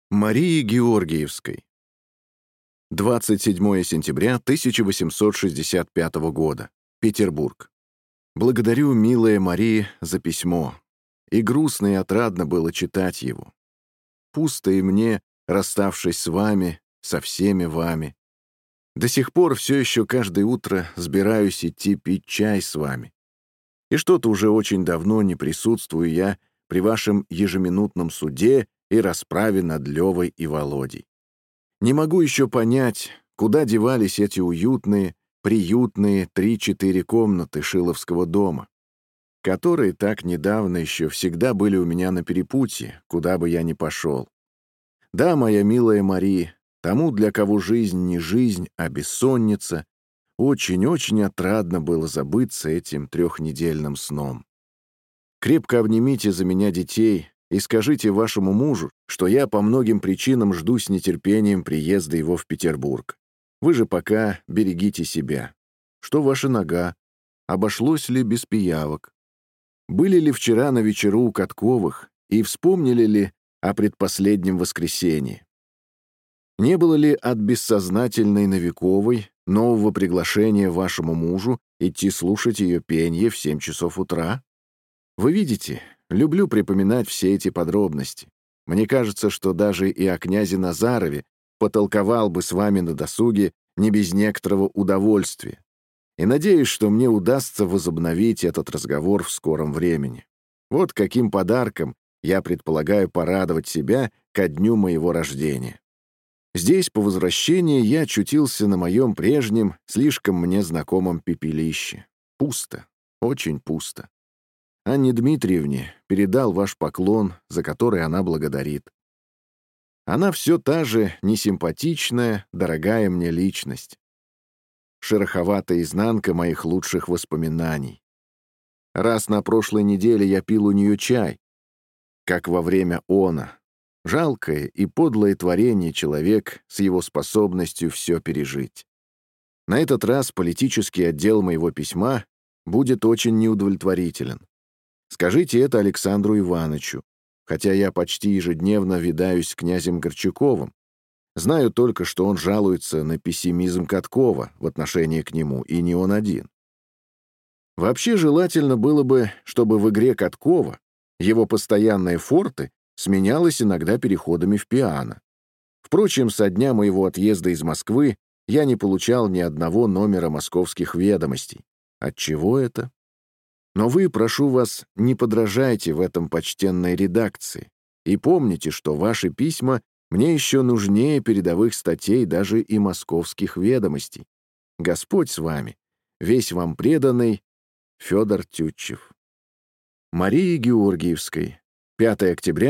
Марии Георгиевской. 27 сентября 1865 года. Петербург. Благодарю, милая Мария, за письмо. И грустно и отрадно было читать его. Пусто и мне, расставшись с вами, со всеми вами. До сих пор все еще каждое утро сбираюсь идти пить чай с вами. И что-то уже очень давно не присутствую я при вашем ежеминутном суде и расправе над Левой и Володей. Не могу еще понять, куда девались эти уютные, приютные 3-4 комнаты Шиловского дома, которые так недавно еще всегда были у меня на перепутье, куда бы я ни пошел. Да, моя милая Мария, тому, для кого жизнь не жизнь, а бессонница, очень-очень отрадно было забыться этим 3-недельным сном. Крепко обнимите за меня детей и скажите вашему мужу, что я по многим причинам жду с нетерпением приезда его в Петербург. Вы же пока берегите себя. Что ваша нога? Обошлось ли без пиявок? Были ли вчера на вечеру у Катковых и вспомнили ли о предпоследнем воскресенье? Не было ли от бессознательной Новиковой нового приглашения вашему мужу идти слушать ее пенье в 7 часов утра? Вы видите, люблю припоминать все эти подробности. Мне кажется, что даже и о князе Назарове потолковал бы с вами на досуге не без некоторого удовольствия. И надеюсь, что мне удастся возобновить этот разговор в скором времени. Вот каким подарком я предполагаю порадовать себя ко дню моего рождения. Здесь, по возвращении, я очутился на моем прежнем, слишком мне знакомом пепелище. Пусто, очень пусто. Анне Дмитриевне передал ваш поклон, за который она благодарит. Она все та же несимпатичная, дорогая мне личность. Шероховатая изнанка моих лучших воспоминаний. Раз на прошлой неделе я пил у нее чай, как во время она. Жалкое и подлое творение человек с его способностью все пережить. На этот раз политический отдел моего письма будет очень неудовлетворителен. Скажите это Александру Ивановичу, хотя я почти ежедневно видаюсь с князем Горчаковым. Знаю только, что он жалуется на пессимизм Каткова в отношении к нему, и не он один. Вообще желательно было бы, чтобы в игре Каткова его постоянные форты сменялось иногда переходами в пиано. Впрочем, со дня моего отъезда из Москвы я не получал ни одного номера московских ведомостей. Отчего это? Но вы, прошу вас, не подражайте в этом почтенной редакции и помните, что ваши письма мне еще нужнее передовых статей даже и московских ведомостей. Господь с вами, весь вам преданный Федор Тютчев. Марии Георгиевской. 5 октября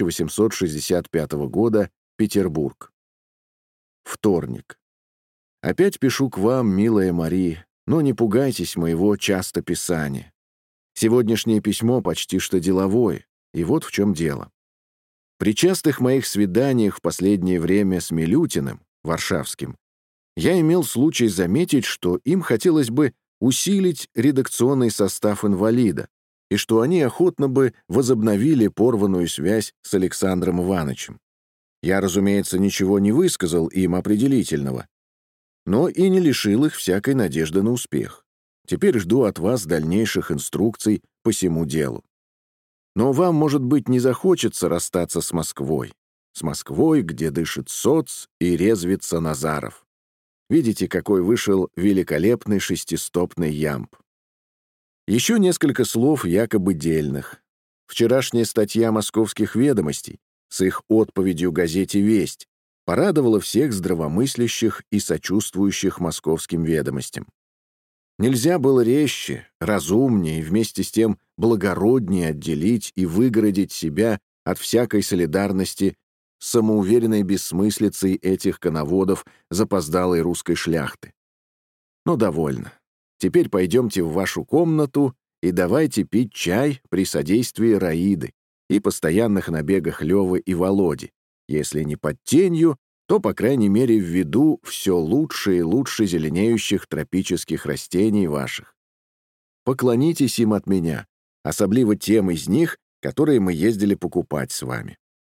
1865 года. Петербург. Вторник. Опять пишу к вам, милая Мария, но не пугайтесь моего частописания. Сегодняшнее письмо почти что деловое, и вот в чем дело. При частых моих свиданиях в последнее время с Милютиным, варшавским, я имел случай заметить, что им хотелось бы усилить редакционный состав «Инвалида», и что они охотно бы возобновили порванную связь с Александром Ивановичем. Я, разумеется, ничего не высказал им определительного, но и не лишил их всякой надежды на успех. Теперь жду от вас дальнейших инструкций по сему делу. Но вам, может быть, не захочется расстаться с Москвой, где дышит соц и резвится Назаров. Видите, какой вышел великолепный шестистопный ямб. Еще несколько слов якобы дельных. Вчерашняя статья «Московских ведомостей» с их отповедью газете «Весть» порадовала всех здравомыслящих и сочувствующих московским ведомостям. Нельзя было резче, разумнее и вместе с тем благороднее отделить и выгородить себя от всякой солидарности с самоуверенной бессмыслицей этих коноводов запоздалой русской шляхты. Но довольно. Теперь пойдемте в вашу комнату и давайте пить чай при содействии Раиды и постоянных набегах Левы и Володи, если не под тенью, то, по крайней мере, в виду все лучше и лучше зеленеющих тропических растений ваших. Поклонитесь им от меня, особливо тем из них, которые мы ездили покупать с вами.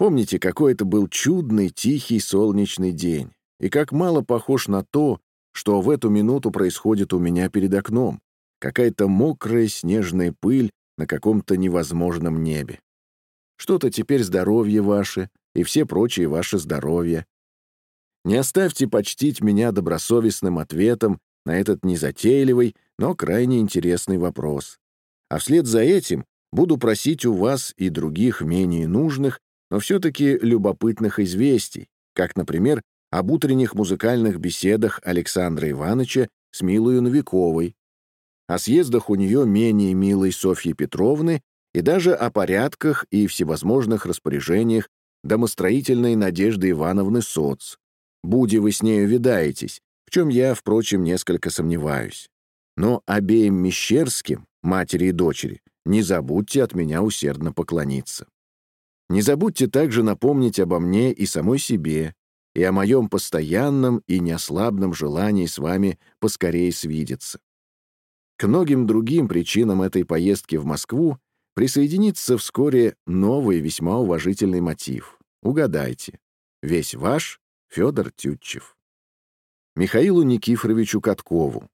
Помните, какой это был чудный, тихий, солнечный день, и как мало похож на то, что в эту минуту происходит у меня перед окном. Какая-то мокрая снежная пыль на каком-то невозможном небе. Что-то теперь здоровье ваше и все прочие ваши здоровья. Не оставьте почтить меня добросовестным ответом на этот незатейливый, но крайне интересный вопрос. А вслед за этим буду просить у вас и других менее нужных, но все-таки любопытных известий, как, например, об утренних музыкальных беседах Александра Ивановича с Милою Новиковой, о съездах у нее менее милой Софьи Петровны и даже о порядках и всевозможных распоряжениях домостроительной Надежды Ивановны Соц. Буди вы с нею видаетесь, в чем я, впрочем, несколько сомневаюсь. Но обеим Мещерским, матери и дочери, не забудьте от меня усердно поклониться. Не забудьте также напомнить обо мне и самой себе, и о моем постоянном и неослабном желании с вами поскорее свидеться. К многим другим причинам этой поездки в Москву присоединится вскоре новый весьма уважительный мотив. Угадайте. Весь ваш Федор Тютчев. Михаилу Никифоровичу Каткову.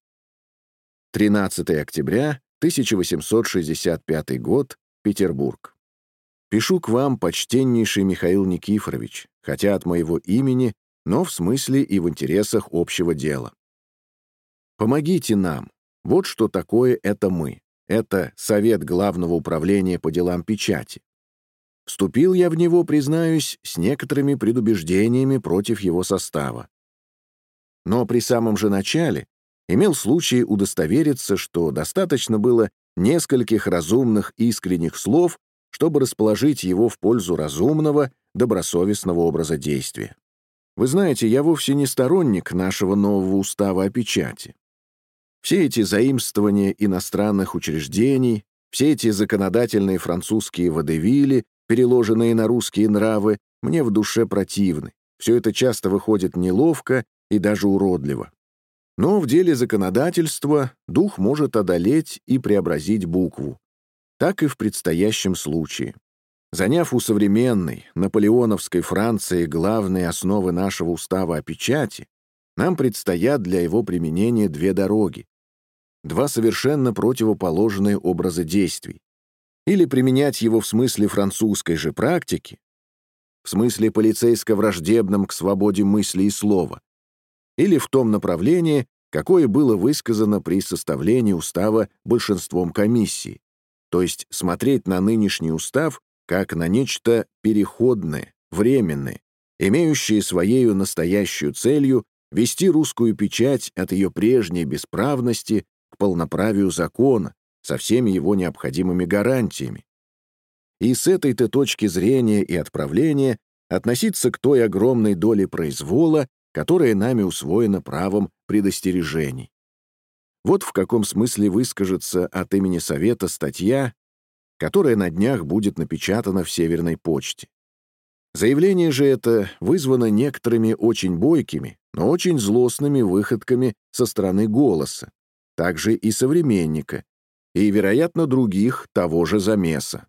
13 октября 1865 год. Петербург. Пишу к вам, почтеннейший Михаил Никифорович, хотя от моего имени, но в смысле и в интересах общего дела. Помогите нам. Вот что такое это мы. Это Совет Главного управления по делам печати. Вступил я в него, признаюсь, с некоторыми предубеждениями против его состава. Но при самом же начале имел случай удостовериться, что достаточно было нескольких разумных искренних слов, чтобы расположить его в пользу разумного, добросовестного образа действия. Вы знаете, я вовсе не сторонник нашего нового устава о печати. Все эти заимствования иностранных учреждений, все эти законодательные французские водевили, переложенные на русские нравы, мне в душе противны. Все это часто выходит неловко и даже уродливо. Но в деле законодательства дух может одолеть и преобразить букву. Так и в предстоящем случае. Заняв у современной наполеоновской Франции главные основы нашего устава о печати, нам предстоят для его применения две дороги, два совершенно противоположные образа действий. Или применять его в смысле французской же практики, в смысле полицейско-враждебном к свободе мысли и слова, или в том направлении, какое было высказано при составлении устава большинством комиссии, то есть смотреть на нынешний устав как на нечто переходное, временное, имеющее своею настоящую целью вести русскую печать от ее прежней бесправности к полноправию закона со всеми его необходимыми гарантиями. И с этой-то точки зрения и отправления относиться к той огромной доле произвола, которая нами усвоена правом предостережений. Вот в каком смысле выскажется от имени Совета статья, которая на днях будет напечатана в Северной почте. Заявление же это вызвано некоторыми очень бойкими, но очень злостными выходками со стороны «Голоса», также и «Современника», и, вероятно, других того же замеса.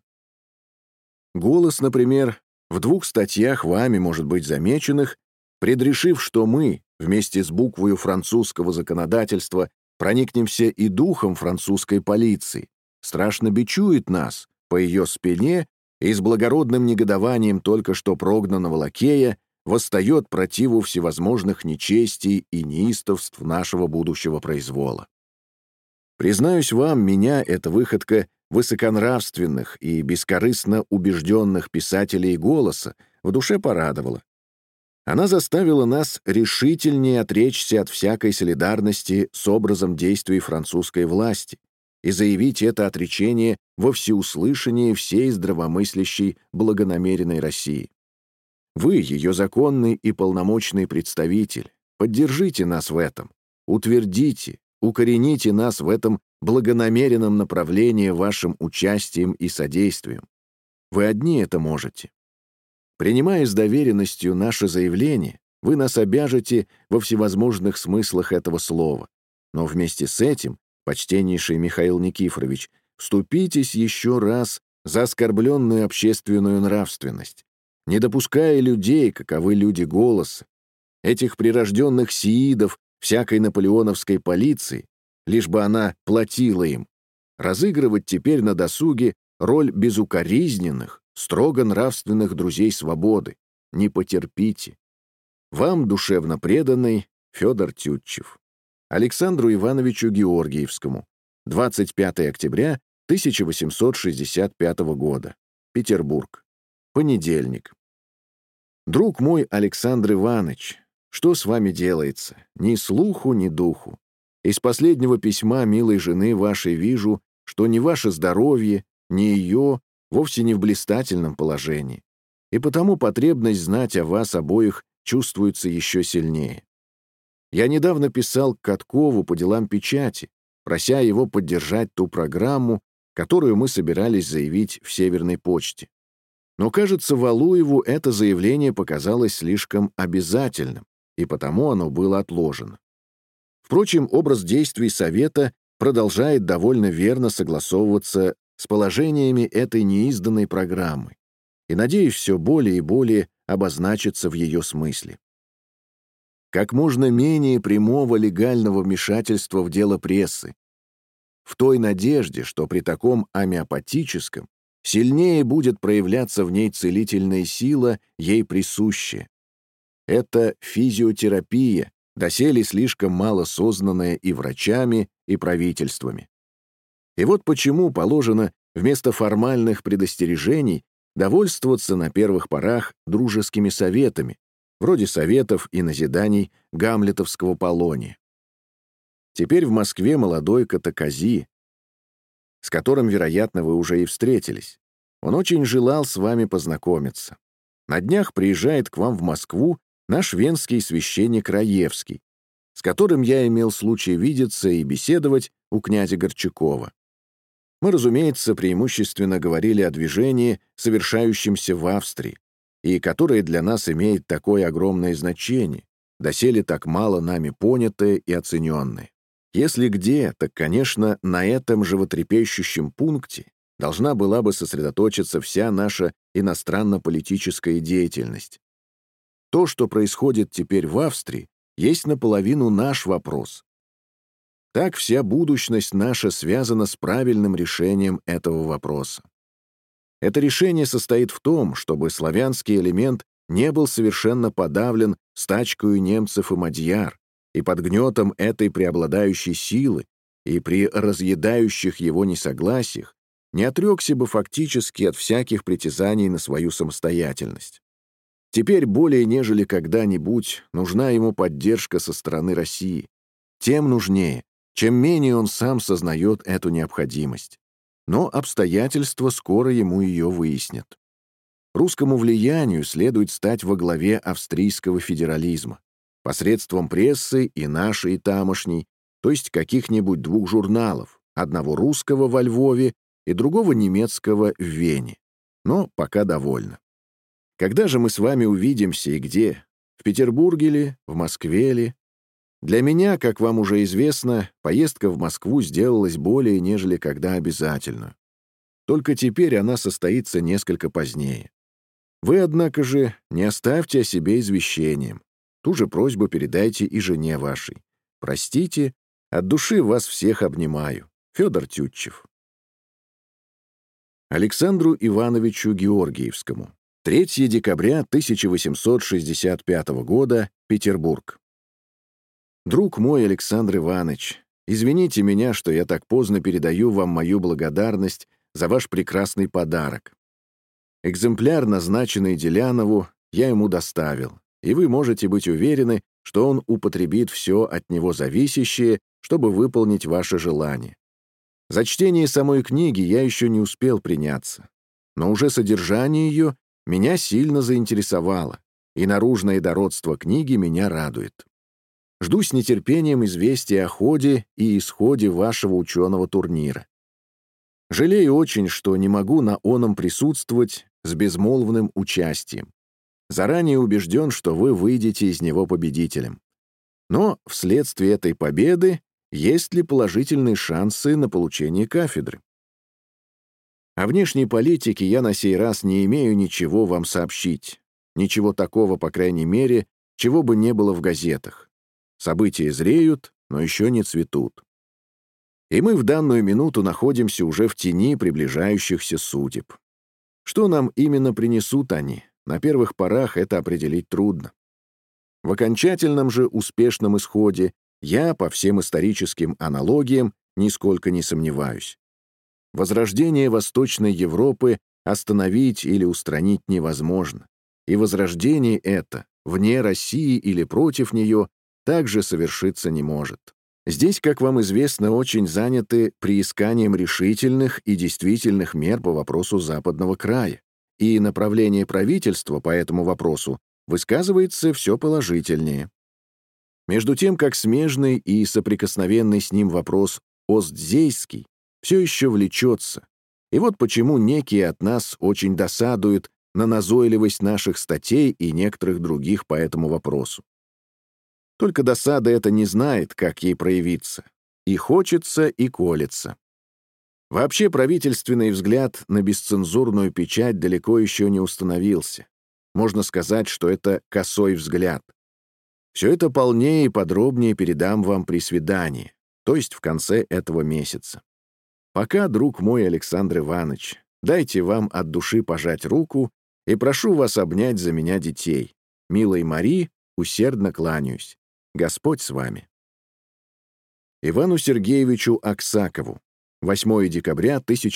«Голос», например, в двух статьях вами, может быть, замеченных, предрешив, что мы, вместе с буквою французского законодательства, проникнемся и духом французской полиции, страшно бичует нас по ее спине и с благородным негодованием только что прогнанного лакея восстает противу всевозможных нечестий и неистовств нашего будущего произвола. Признаюсь вам, меня эта выходка высоконравственных и бескорыстно убежденных писателей «Голоса» в душе порадовала. Она заставила нас решительнее отречься от всякой солидарности с образом действий французской власти и заявить это отречение во всеуслышание всей здравомыслящей благонамеренной России. Вы, ее законный и полномочный представитель, поддержите нас в этом, утвердите, укорените нас в этом благонамеренном направлении вашим участием и содействием. Вы одни это можете. Принимая с доверенностью наше заявление, вы нас обяжете во всевозможных смыслах этого слова. Но вместе с этим, почтеннейший Михаил Никифорович, вступитесь еще раз за оскорбленную общественную нравственность, не допуская людей, каковы люди голоса, этих прирожденных сиидов всякой наполеоновской полиции, лишь бы она платила им, разыгрывать теперь на досуге роль безукоризненных, строго нравственных друзей свободы. Не потерпите. Вам душевно преданный Федор Тютчев. Александру Ивановичу Георгиевскому. 25 октября 1865 года. Петербург. Понедельник. Друг мой Александр Иванович, что с вами делается? Ни слуху, ни духу. Из последнего письма милой жены вашей вижу, что ни ваше здоровье, ни ее вовсе не в блистательном положении. И потому потребность знать о вас обоих чувствуется еще сильнее. Я недавно писал к Каткову по делам печати, прося его поддержать ту программу, которую мы собирались заявить в Северной почте. Но, кажется, Валуеву это заявление показалось слишком обязательным, и потому оно было отложено. Впрочем, образ действий Совета продолжает довольно верно согласовываться с положениями этой неизданной программы, и, надеюсь, все более и более обозначится в ее смысле. Как можно менее прямого легального вмешательства в дело прессы, в той надежде, что при таком амиопатическом сильнее будет проявляться в ней целительная сила, ей присущая. Это физиотерапия, доселе слишком мало сознанная и врачами, и правительствами. И вот почему положено вместо формальных предостережений довольствоваться на первых порах дружескими советами, вроде советов и назиданий гамлетовского Полония. Теперь в Москве молодой Катакази, с которым, вероятно, вы уже и встретились. Он очень желал с вами познакомиться. На днях приезжает к вам в Москву наш венский священник Раевский, с которым я имел случай видеться и беседовать у князя Горчакова. Мы, разумеется, преимущественно говорили о движении, совершающемся в Австрии, и которое для нас имеет такое огромное значение, доселе так мало нами понятое и оцененное. Если где, так, конечно, на этом животрепещущем пункте должна была бы сосредоточиться вся наша иностранно-политическая деятельность. То, что происходит теперь в Австрии, есть наполовину наш вопрос. Так вся будущность наша связана с правильным решением этого вопроса. Это решение состоит в том, чтобы славянский элемент не был совершенно подавлен стачкою немцев и мадьяр, и под гнетом этой преобладающей силы и при разъедающих его несогласиях не отрекся бы фактически от всяких притязаний на свою самостоятельность. Теперь более нежели когда-нибудь нужна ему поддержка со стороны России. Тем нужнее, чем менее он сам сознает эту необходимость. Но обстоятельства скоро ему ее выяснят. Русскому влиянию следует стать во главе австрийского федерализма, посредством прессы и нашей, и тамошней, то есть каких-нибудь двух журналов, одного русского во Львове и другого немецкого в Вене. Но пока довольно. Когда же мы с вами увидимся и где? В Петербурге ли? В Москве ли? Для меня, как вам уже известно, поездка в Москву сделалась более, нежели когда обязательную. Только теперь она состоится несколько позднее. Вы, однако же, не оставьте о себе извещением. Ту же просьбу передайте и жене вашей. Простите, от души вас всех обнимаю. Федор Тютчев. Александру Ивановичу Георгиевскому. 3 декабря 1865 года. Петербург. Друг мой Александр Иванович, извините меня, что я так поздно передаю вам мою благодарность за ваш прекрасный подарок. Экземпляр, назначенный Делянову, я ему доставил, и вы можете быть уверены, что он употребит все от него зависящее, чтобы выполнить ваше желание. За чтение самой книги я еще не успел приняться, но уже содержание ее меня сильно заинтересовало, и наружное дородство книги меня радует. Жду с нетерпением известия о ходе и исходе вашего ученого турнира. Жалею очень, что не могу на оном присутствовать с безмолвным участием. Заранее убежден, что вы выйдете из него победителем. Но вследствие этой победы есть ли положительные шансы на получение кафедры? О внешней политике я на сей раз не имею ничего вам сообщить. Ничего такого, по крайней мере, чего бы не было в газетах. События зреют, но еще не цветут. И мы в данную минуту находимся уже в тени приближающихся судеб. Что нам именно принесут они, на первых порах это определить трудно. В окончательном же успешном исходе я, по всем историческим аналогиям, нисколько не сомневаюсь. Возрождение Восточной Европы остановить или устранить невозможно, и возрождение это, вне России или против нее, также совершиться не может. Здесь, как вам известно, очень заняты приисканием решительных и действительных мер по вопросу Западного края, и направление правительства по этому вопросу высказывается все положительнее. Между тем, как смежный и соприкосновенный с ним вопрос Остзейский все еще влечется, и вот почему некие от нас очень досадуют на назойливость наших статей и некоторых других по этому вопросу. Только досада эта не знает, как ей проявиться. И хочется, и колется. Вообще правительственный взгляд на бесцензурную печать далеко еще не установился. Можно сказать, что это косой взгляд. Все это полнее и подробнее передам вам при свидании, то есть в конце этого месяца. Пока, друг мой Александр Иванович, дайте вам от души пожать руку и прошу вас обнять за меня детей. Милой Мари, усердно кланяюсь. Господь с вами. Ивану Сергеевичу Аксакову. 8 декабря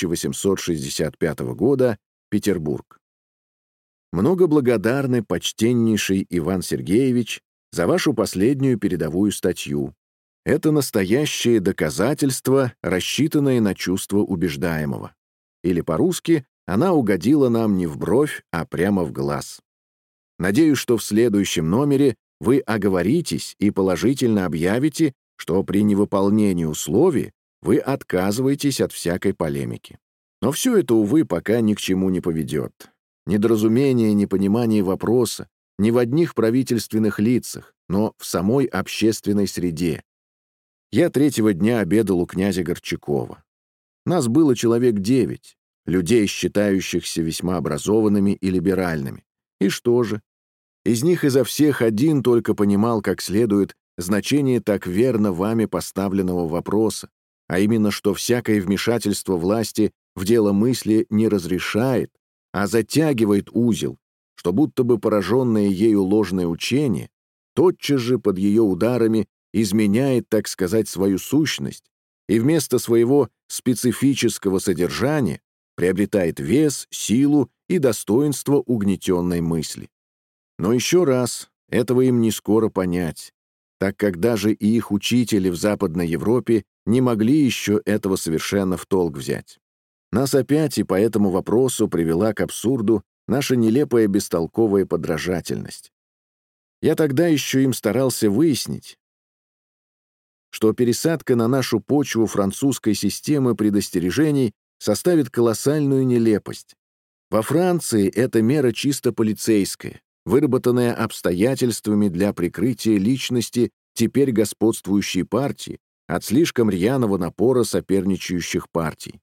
1865 года. Петербург. Много благодарны, почтеннейший Иван Сергеевич, за вашу последнюю передовую статью. Это настоящее доказательство, рассчитанное на чувство убеждаемого. Или по-русски, она угодила нам не в бровь, а прямо в глаз. Надеюсь, что в следующем номере вы оговоритесь и положительно объявите, что при невыполнении условий вы отказываетесь от всякой полемики. Но все это, увы, пока ни к чему не поведет. Недоразумение, непонимание вопроса не в одних правительственных лицах, но в самой общественной среде. Я третьего дня обедал у князя Горчакова. Нас было человек 9, людей, считающихся весьма образованными и либеральными. И что же? Из них изо всех один только понимал как следует значение так верно вами поставленного вопроса, а именно, что всякое вмешательство власти в дело мысли не разрешает, а затягивает узел, что будто бы пораженное ею ложное учение тотчас же под ее ударами изменяет, так сказать, свою сущность и вместо своего специфического содержания приобретает вес, силу и достоинство угнетенной мысли. Но еще раз, этого им не скоро понять, так как даже и их учители в Западной Европе не могли еще этого совершенно в толк взять. Нас опять и по этому вопросу привела к абсурду наша нелепая бестолковая подражательность. Я тогда еще им старался выяснить, что пересадка на нашу почву французской системы предостережений составит колоссальную нелепость. Во Франции эта мера чисто полицейская, выработанная обстоятельствами для прикрытия личности теперь господствующей партии от слишком рьяного напора соперничающих партий.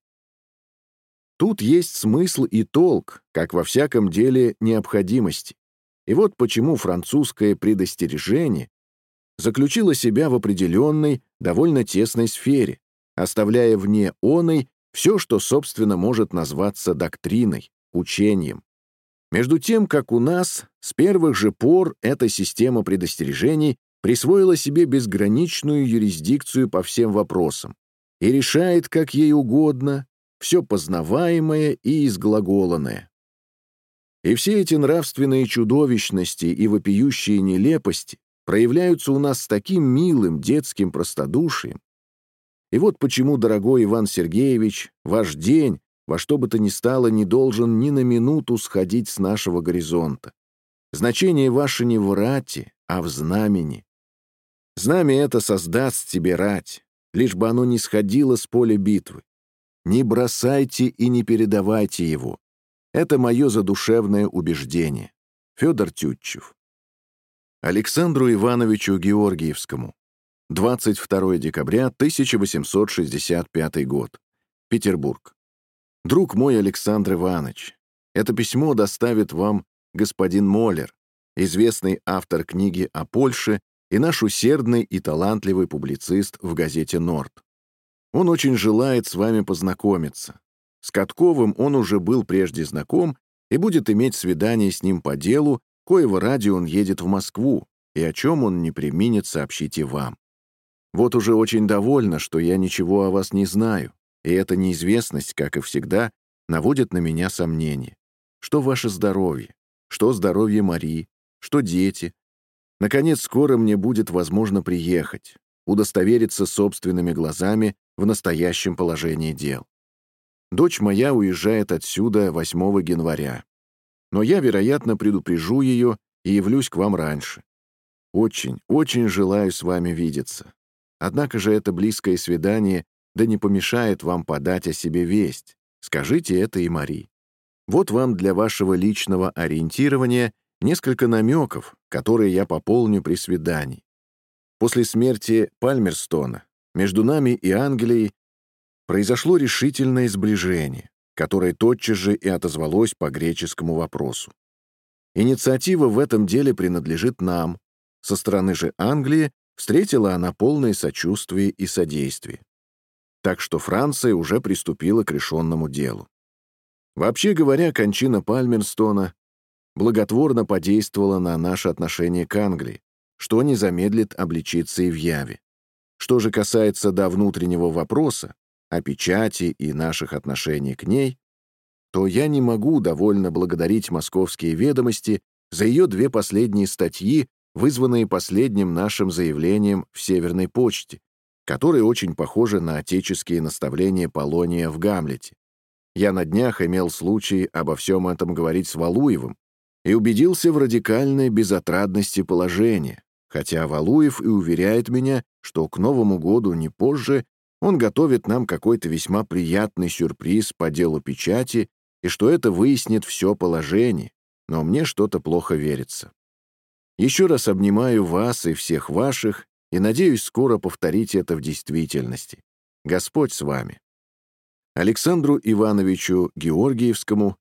Тут есть смысл и толк, как во всяком деле необходимости. И вот почему французское предостережение заключило себя в определенной, довольно тесной сфере, оставляя вне оной все, что, собственно, может назваться доктриной, учением. Между тем, как у нас с первых же пор эта система предостережений присвоила себе безграничную юрисдикцию по всем вопросам и решает, как ей угодно, все познаваемое и изглаголанное. И все эти нравственные чудовищности и вопиющие нелепости проявляются у нас с таким милым детским простодушием. И вот почему, дорогой Иван Сергеевич, ваш день во что бы то ни стало не должен ни на минуту сходить с нашего горизонта. Значение ваше не в рате, а в знамени. Знамя это создаст тебе рать, лишь бы оно не сходило с поля битвы. Не бросайте и не передавайте его. Это мое задушевное убеждение. Федор Тютчев. Александру Ивановичу Георгиевскому. 22 декабря 1865 год. Петербург. Друг мой Александр Иванович, это письмо доставит вам господин Моллер, известный автор книги о Польше и наш усердный и талантливый публицист в газете «Норд». Он очень желает с вами познакомиться. С Катковым он уже был прежде знаком и будет иметь свидание с ним по делу, коего ради он едет в Москву, и о чем он не преминет сообщить и вам. Вот уже очень довольна, что я ничего о вас не знаю, и эта неизвестность, как и всегда, наводит на меня сомнения. Что ваше здоровье? Что здоровье Марии? Что дети? Наконец, скоро мне будет возможно приехать, удостовериться собственными глазами в настоящем положении дел. Дочь моя уезжает отсюда 8 января, но я, вероятно, предупрежу ее и явлюсь к вам раньше. Очень, очень желаю с вами видеться. Однако же это близкое свидание да не помешает вам подать о себе весть. Скажите это и Мари. Вот вам для вашего личного ориентирования несколько намеков, которые я пополню при свидании. После смерти Пальмерстона между нами и Англией произошло решительное сближение, которое тотчас же и отозвалось по греческому вопросу. Инициатива в этом деле принадлежит нам. Со стороны же Англии встретила она полное сочувствие и содействие. Так что Франция уже приступила к решенному делу. Вообще говоря, кончина Пальмерстона благотворно подействовала на наше отношение к Англии, что не замедлит обличиться и в яве. Что же касается до внутреннего вопроса, о печати и наших отношений к ней, то я не могу довольно благодарить «Московские ведомости» за ее 2 последние статьи, вызванные последним нашим заявлением в Северной почте, которые очень похожи на отеческие наставления Полония в «Гамлете». Я на днях имел случай обо всем этом говорить с Валуевым и убедился в радикальной безотрадности положения, хотя Валуев и уверяет меня, что к Новому году не позже он готовит нам какой-то весьма приятный сюрприз по делу печати и что это выяснит все положение, но мне что-то плохо верится. Еще раз обнимаю вас и всех ваших и надеюсь скоро повторить это в действительности. Господь с вами. Александру Ивановичу Георгиевскому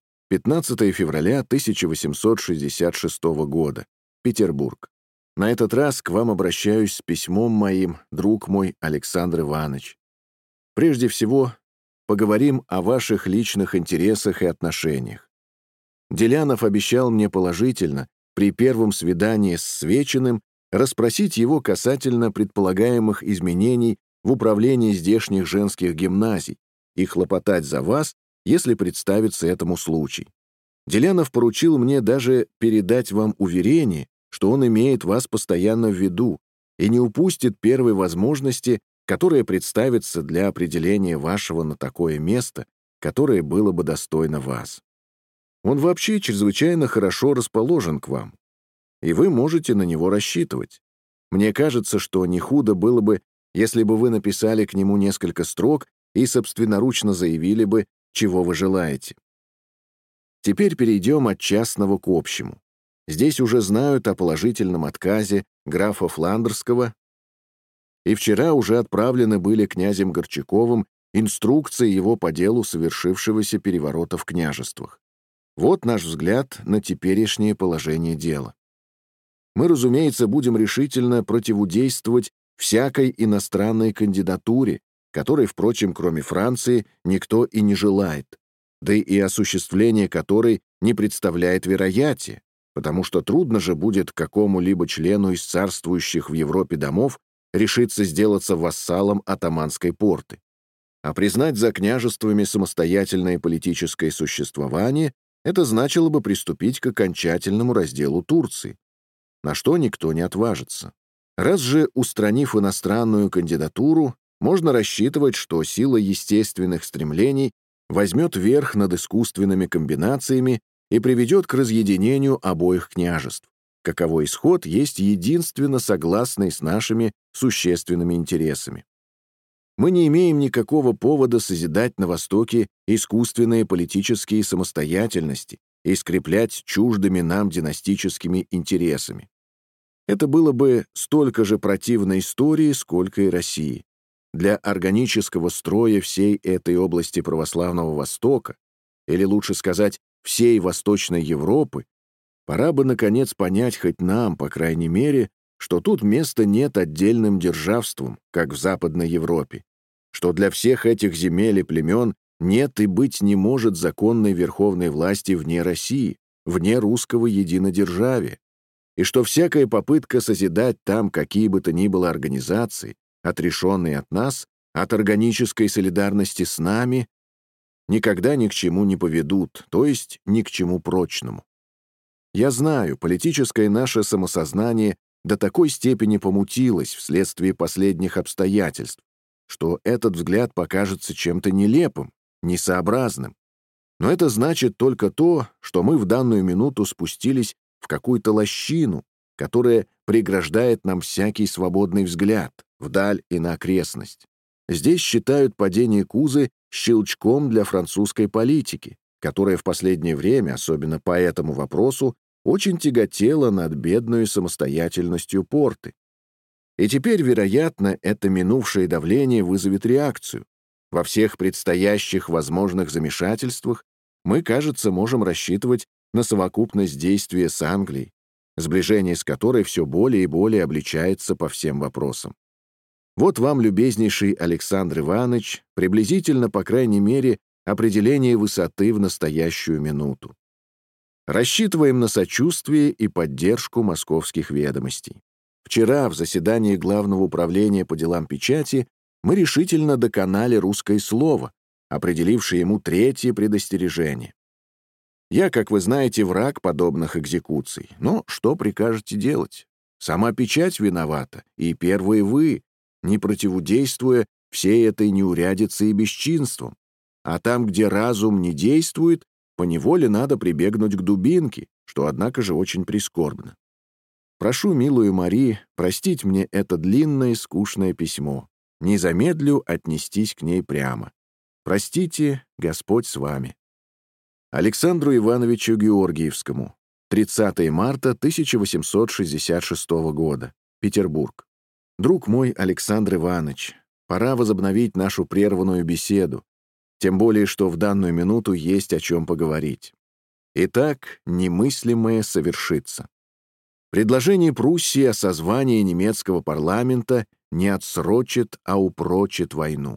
15 февраля 1866 года. Петербург. На этот раз к вам обращаюсь с письмом моим, друг мой Александр Иванович. Прежде всего, поговорим о ваших личных интересах и отношениях. Делянов обещал мне положительно, при первом свидании с Свечиным, расспросить его касательно предполагаемых изменений в управлении здешних женских гимназий и хлопотать за вас, если представится этому случай. Делянов поручил мне даже передать вам уверение, что он имеет вас постоянно в виду и не упустит первой возможности, которая представится для определения вашего на такое место, которое было бы достойно вас. Он вообще чрезвычайно хорошо расположен к вам, и вы можете на него рассчитывать. Мне кажется, что не худо было бы, если бы вы написали к нему несколько строк и собственноручно заявили бы, чего вы желаете. Теперь перейдем от частного к общему. Здесь уже знают о положительном отказе графа Фландерского, и вчера уже отправлены были князем Горчаковым инструкции его по делу совершившегося переворота в княжествах. Вот наш взгляд на теперешнее положение дела. Мы, разумеется, будем решительно противодействовать всякой иностранной кандидатуре, которой, впрочем, кроме Франции, никто и не желает, да и осуществление которой не представляет вероятия, потому что трудно же будет какому-либо члену из царствующих в Европе домов решиться сделаться вассалом атаманской порты. А признать за княжествами самостоятельное политическое существование это значило бы приступить к окончательному разделу Турции, на что никто не отважится. Раз же, устранив иностранную кандидатуру, можно рассчитывать, что сила естественных стремлений возьмет верх над искусственными комбинациями и приведет к разъединению обоих княжеств, каковой исход есть единственно согласный с нашими существенными интересами. Мы не имеем никакого повода созидать на Востоке искусственные политические самостоятельности и скреплять чуждыми нам династическими интересами. Это было бы столько же противно истории, сколько и России. для органического строя всей этой области православного Востока, или лучше сказать, всей Восточной Европы, пора бы, наконец, понять хоть нам, по крайней мере, что тут места нет отдельным державствам, как в Западной Европе, что для всех этих земель и племен нет и быть не может законной верховной власти вне России, вне русского единодержавия, и что всякая попытка созидать там какие бы то ни было организации, отрешенные от нас, от органической солидарности с нами, никогда ни к чему не поведут, то есть ни к чему прочному. Я знаю, политическое наше самосознание до такой степени помутилось вследствие последних обстоятельств, что этот взгляд покажется чем-то нелепым, несообразным. Но это значит только то, что мы в данную минуту спустились в какую-то лощину, которая преграждает нам всякий свободный взгляд вдаль и на окрестность. Здесь считают падение Кузы щелчком для французской политики, которая в последнее время, особенно по этому вопросу, очень тяготела над бедной самостоятельностью Порты. И теперь, вероятно, это минувшее давление вызовет реакцию. Во всех предстоящих возможных замешательствах мы, кажется, можем рассчитывать на совокупность действия с Англией, сближение с которой все более и более обличается по всем вопросам. Вот вам, любезнейший Александр Иванович, приблизительно, по крайней мере, определение высоты в настоящую минуту. Рассчитываем на сочувствие и поддержку московских ведомостей. Вчера в заседании Главного управления по делам печати мы решительно доконали русское слово, определившее ему третье предостережение. Я, как вы знаете, враг подобных экзекуций, но что прикажете делать? Сама печать виновата, и первые вы, не противодействуя всей этой неурядице и бесчинствам. А там, где разум не действует, поневоле надо прибегнуть к дубинке, что, однако же, очень прискорбно. Прошу милую Мари простить мне это длинное скучное письмо. Не замедлю отнестись к ней прямо. Простите, Господь с вами. Александру Ивановичу Георгиевскому. 30 марта 1866 года. Петербург. Друг мой Александр Иванович, пора возобновить нашу прерванную беседу, тем более что в данную минуту есть о чем поговорить. Итак, немыслимое совершится. Предложение Пруссии о созвании немецкого парламента не отсрочит, а упрочит войну.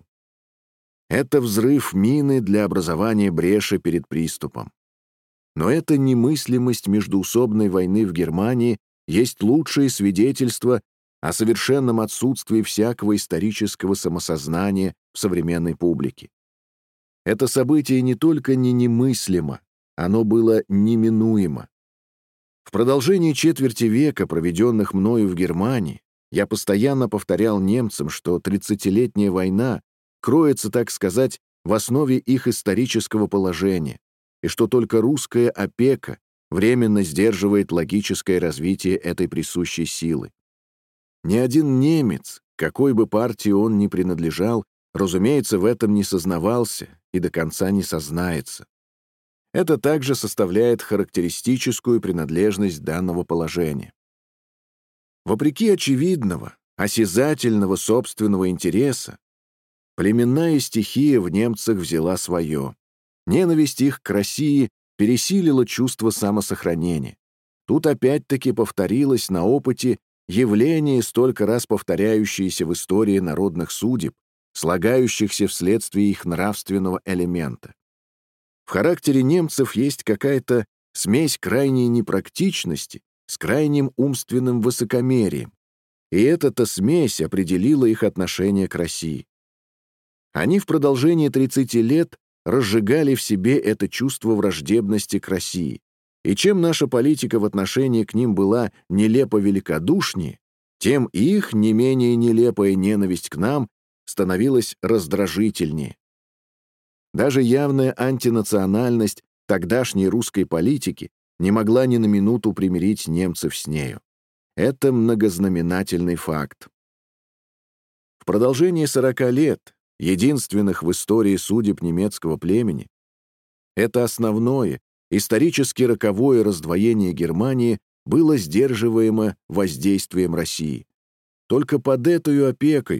Это взрыв мины для образования бреши перед приступом. Но эта немыслимость междоусобной войны в Германии есть лучшее свидетельство о совершенном отсутствии всякого исторического самосознания в современной публике. Это событие не только не немыслимо, оно было неминуемо. В продолжении четверти века, проведенных мною в Германии, я постоянно повторял немцам, что 30-летняя война кроется, так сказать, в основе их исторического положения, и что только русская опека временно сдерживает логическое развитие этой присущей силы. Ни один немец, какой бы партии он ни принадлежал, разумеется, в этом не сознавался и до конца не сознается. Это также составляет характеристическую принадлежность данного положения. Вопреки очевидного, осязательного собственного интереса, племенная стихия в немцах взяла свое. Ненависть их к России пересилила чувство самосохранения. Тут опять-таки повторилось на опыте явление, столько раз повторяющееся в истории народных судеб, слагающихся вследствие их нравственного элемента. В характере немцев есть какая-то смесь крайней непрактичности с крайним умственным высокомерием, и эта-то смесь определила их отношение к России. Они в продолжении 30 лет разжигали в себе это чувство враждебности к России, и чем наша политика в отношении к ним была нелепо великодушнее, тем их не менее нелепая ненависть к нам становилась раздражительнее. Даже явная антинациональность тогдашней русской политики не могла ни на минуту примирить немцев с нею. Это многознаменательный факт. В продолжении 40 лет, единственных в истории судеб немецкого племени, это основное, исторически роковое раздвоение Германии было сдерживаемо воздействием России. Только под этою опекою,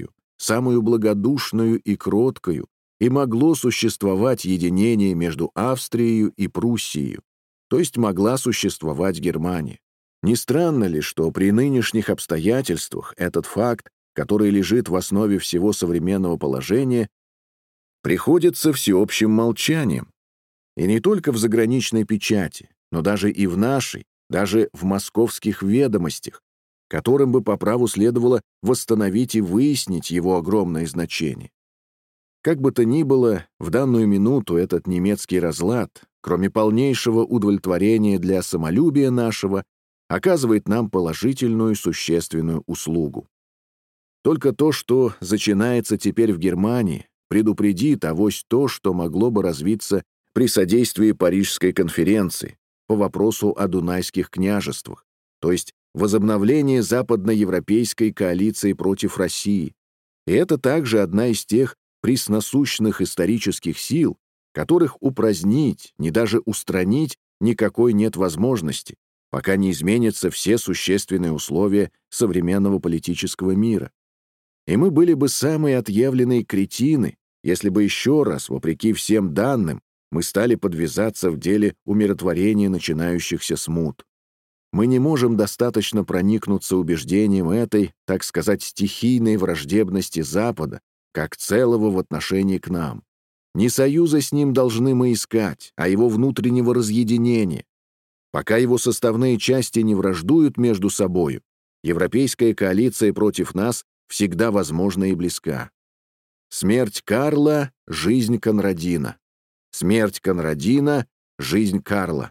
самую благодушную и кроткую, и могло существовать единение между Австрией и Пруссией, то есть могла существовать Германия. Не странно ли, что при нынешних обстоятельствах этот факт, который лежит в основе всего современного положения, приходится всеобщим молчанием? И не только в заграничной печати, но даже и в нашей, даже в московских ведомостях, которым бы по праву следовало восстановить и выяснить его огромное значение. Как бы то ни было, в данную минуту этот немецкий разлад, кроме полнейшего удовлетворения для самолюбия нашего, оказывает нам положительную существенную услугу. Только то, что начинается теперь в Германии, предупредит авось то, что могло бы развиться при содействии Парижской конференции по вопросу о Дунайских княжествах, то есть возобновление западноевропейской коалиции против России. И это также одна из тех пресносущных исторических сил, которых упразднить, не даже устранить никакой нет возможности, пока не изменятся все существенные условия современного политического мира. И мы были бы самые отъявленные кретины, если бы еще раз, вопреки всем данным, мы стали подвязаться в деле умиротворения начинающихся смут. Мы не можем достаточно проникнуться убеждением этой, так сказать, стихийной враждебности Запада, как целого в отношении к нам. Не союза с ним должны мы искать, а его внутреннего разъединения. Пока его составные части не враждуют между собою, европейская коалиция против нас всегда возможна и близка. Смерть Карла — жизнь Конрадина. Смерть Конрадина — жизнь Карла.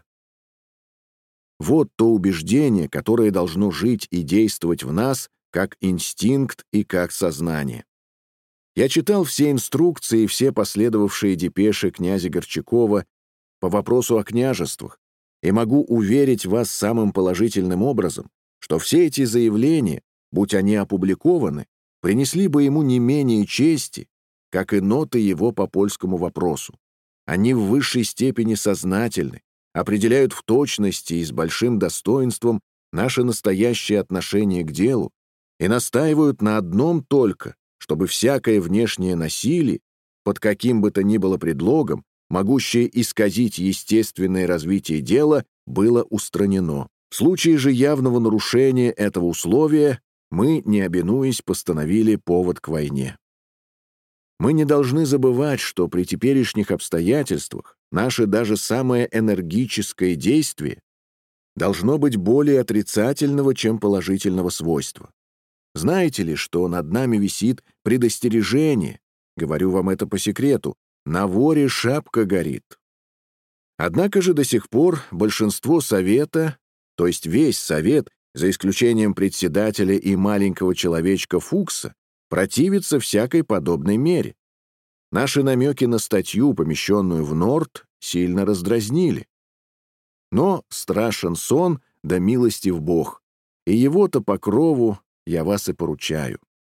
Вот то убеждение, которое должно жить и действовать в нас как инстинкт и как сознание. Я читал все инструкции и все последовавшие депеши князя Горчакова по вопросу о княжествах и могу уверить вас самым положительным образом, что все эти заявления, будь они опубликованы, принесли бы ему не менее чести, как и ноты его по польскому вопросу. Они в высшей степени сознательны, определяют в точности и с большим достоинством наше настоящее отношение к делу и настаивают на одном только, чтобы всякое внешнее насилие, под каким бы то ни было предлогом, могущее исказить естественное развитие дела, было устранено. В случае же явного нарушения этого условия мы, не обинуясь, постановили повод к войне. Мы не должны забывать, что при теперешних обстоятельствах наше даже самое энергическое действие должно быть более отрицательного, чем положительного свойства. Знаете ли, что над нами висит предостережение, говорю вам это по секрету, на воре шапка горит. Однако же до сих пор большинство совета, то есть весь совет, за исключением председателя и маленького человечка Фукса, противится всякой подобной мере. Наши намеки на статью, помещенную в Норд, сильно раздразнили. Но страшен сон, да милостив Бог, и его-то покрову я вас и поручаю.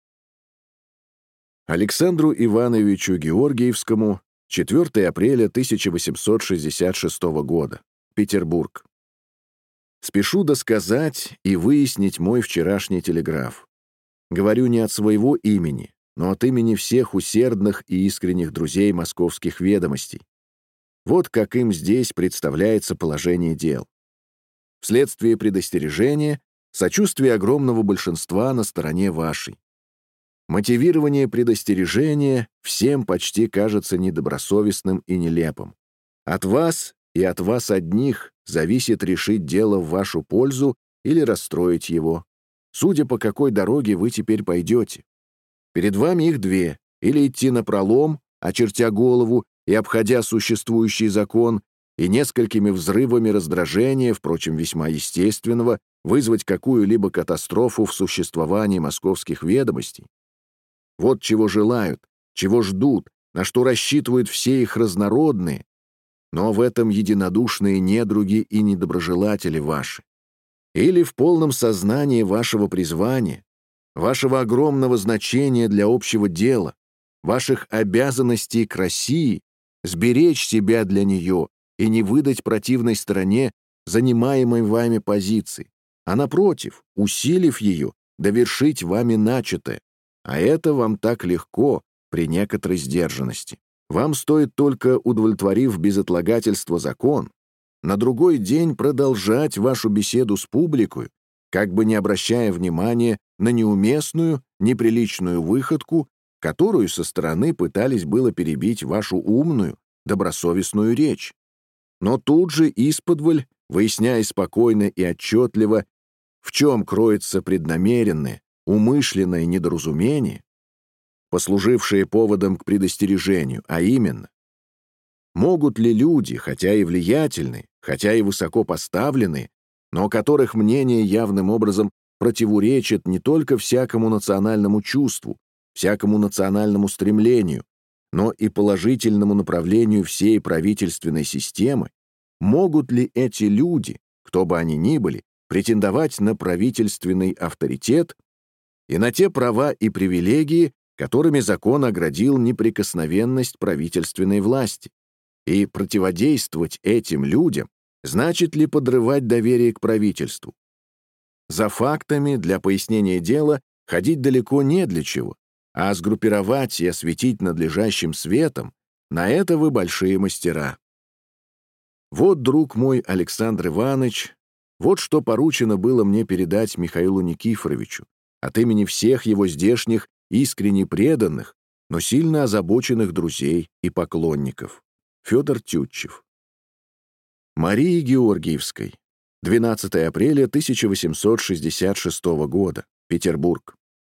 Александру Ивановичу Георгиевскому 4 апреля 1866 года. Петербург. Спешу досказать и выяснить мой вчерашний телеграф. Говорю не от своего имени, но от имени всех усердных и искренних друзей московских ведомостей. Вот как им здесь представляется положение дел. Вследствие предостережения, сочувствие огромного большинства на стороне вашей. Мотивирование предостережения всем почти кажется недобросовестным и нелепым. От вас и от вас одних зависит решить дело в вашу пользу или расстроить его. Судя по какой дороге вы теперь пойдете. Перед вами их две: или идти напролом, очертя голову и обходя существующий закон, и несколькими взрывами раздражения, впрочем, весьма естественного, вызвать какую-либо катастрофу в существовании московских ведомостей. Вот чего желают, чего ждут, на что рассчитывают все их разнородные, но в этом единодушные недруги и недоброжелатели ваши. Или в полном сознании вашего призвания, вашего огромного значения для общего дела, ваших обязанностей к России, сберечь себя для нее и не выдать противной стороне занимаемой вами позиции, а напротив, усилив ее, довершить вами начатое, А это вам так легко при некоторой сдержанности. Вам стоит только, удовлетворив безотлагательство закон, на другой день продолжать вашу беседу с публикой, как бы не обращая внимания на неуместную, неприличную выходку, которую со стороны пытались было перебить вашу умную, добросовестную речь. Но тут же исподволь, выясняя спокойно и отчетливо, в чем кроется преднамеренное, умышленное недоразумение, послужившее поводом к предостережению, а именно, могут ли люди, хотя и влиятельные, хотя и высоко поставленные, но которых мнение явным образом противоречит не только всякому национальному чувству, всякому национальному стремлению, но и положительному направлению всей правительственной системы, могут ли эти люди, кто бы они ни были, претендовать на правительственный авторитет и на те права и привилегии, которыми закон оградил неприкосновенность правительственной власти, и противодействовать этим людям значит ли подрывать доверие к правительству. За фактами для пояснения дела ходить далеко не для чего, а сгруппировать и осветить надлежащим светом — на это вы большие мастера. Вот, друг мой Александр Иванович, вот что поручено было мне передать Михаилу Никифоровичу от имени всех его здешних искренне преданных, но сильно озабоченных друзей и поклонников. Федор Тютчев. Марии Георгиевской. 12 апреля 1866 года. Петербург.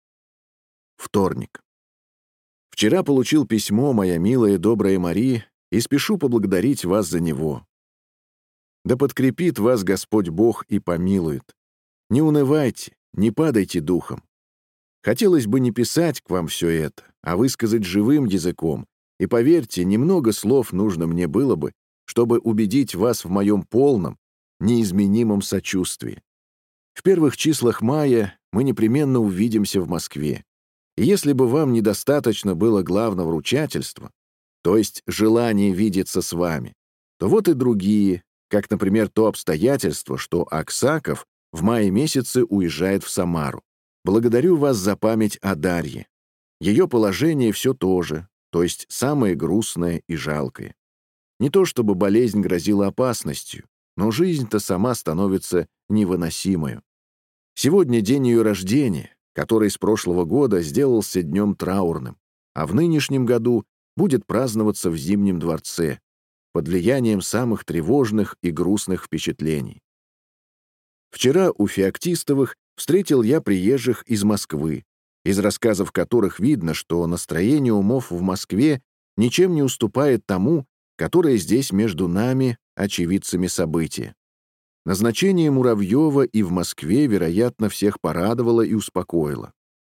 Вторник. Вчера получил письмо, моя милая добрая Мария, и спешу поблагодарить вас за него. Да подкрепит вас Господь Бог и помилует. Не унывайте, не падайте духом. Хотелось бы не писать к вам все это, а высказать живым языком, и, поверьте, немного слов нужно мне было бы, чтобы убедить вас в моем полном, неизменимом сочувствии. В первых числах мая мы непременно увидимся в Москве. И если бы вам недостаточно было главного ручательства, то есть желание видеться с вами, то вот и другие, как, например, то обстоятельство, что Аксаков в мае месяце уезжает в Самару. Благодарю вас за память о Дарье. Ее положение все то же, то есть самое грустное и жалкое. Не то чтобы болезнь грозила опасностью, но жизнь-то сама становится невыносимою. Сегодня день ее рождения, который с прошлого года сделался днем траурным, а в нынешнем году будет праздноваться в Зимнем дворце, под влиянием самых тревожных и грустных впечатлений. Вчера у Феоктистовых встретил я приезжих из Москвы, из рассказов которых видно, что настроение умов в Москве ничем не уступает тому, которое здесь между нами, очевидцами события. Назначение Муравьева и в Москве, вероятно, всех порадовало и успокоило.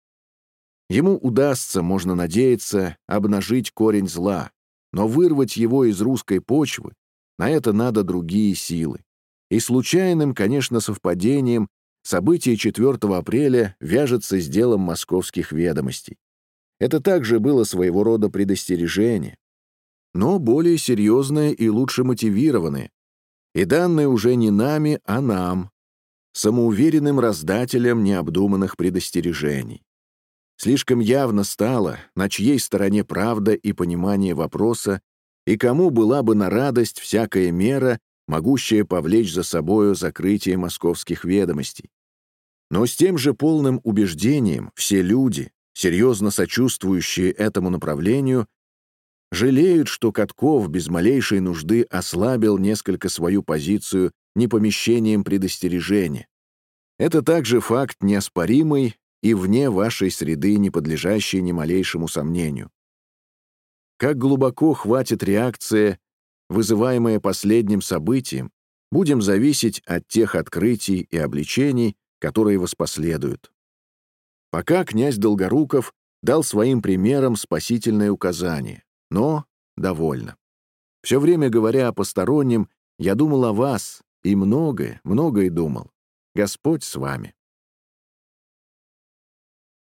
Ему удастся, можно надеяться, обнажить корень зла, но вырвать его из русской почвы — на это надо другие силы. И случайным, конечно, совпадением событие 4 апреля вяжется с делом московских ведомостей. Это также было своего рода предостережение, но более серьезное и лучше мотивированное, и данное уже не нами, а нам, самоуверенным раздателям необдуманных предостережений. Слишком явно стало, на чьей стороне правда и понимание вопроса, и кому была бы на радость всякая мера, могущая повлечь за собою закрытие московских ведомостей. Но с тем же полным убеждением все люди, серьезно сочувствующие этому направлению, жалеют, что Катков без малейшей нужды ослабил несколько свою позицию непомещением предостережения. Это также факт неоспоримый и вне вашей среды, не подлежащий ни малейшему сомнению. Как глубоко хватит реакция, вызываемая последним событием, будем зависеть от тех открытий и обличений, которые воспоследуют. Пока князь Долгоруков дал своим примером спасительное указание, но довольно. Все время говоря о постороннем, я думал о вас, и многое, многое думал. Господь с вами.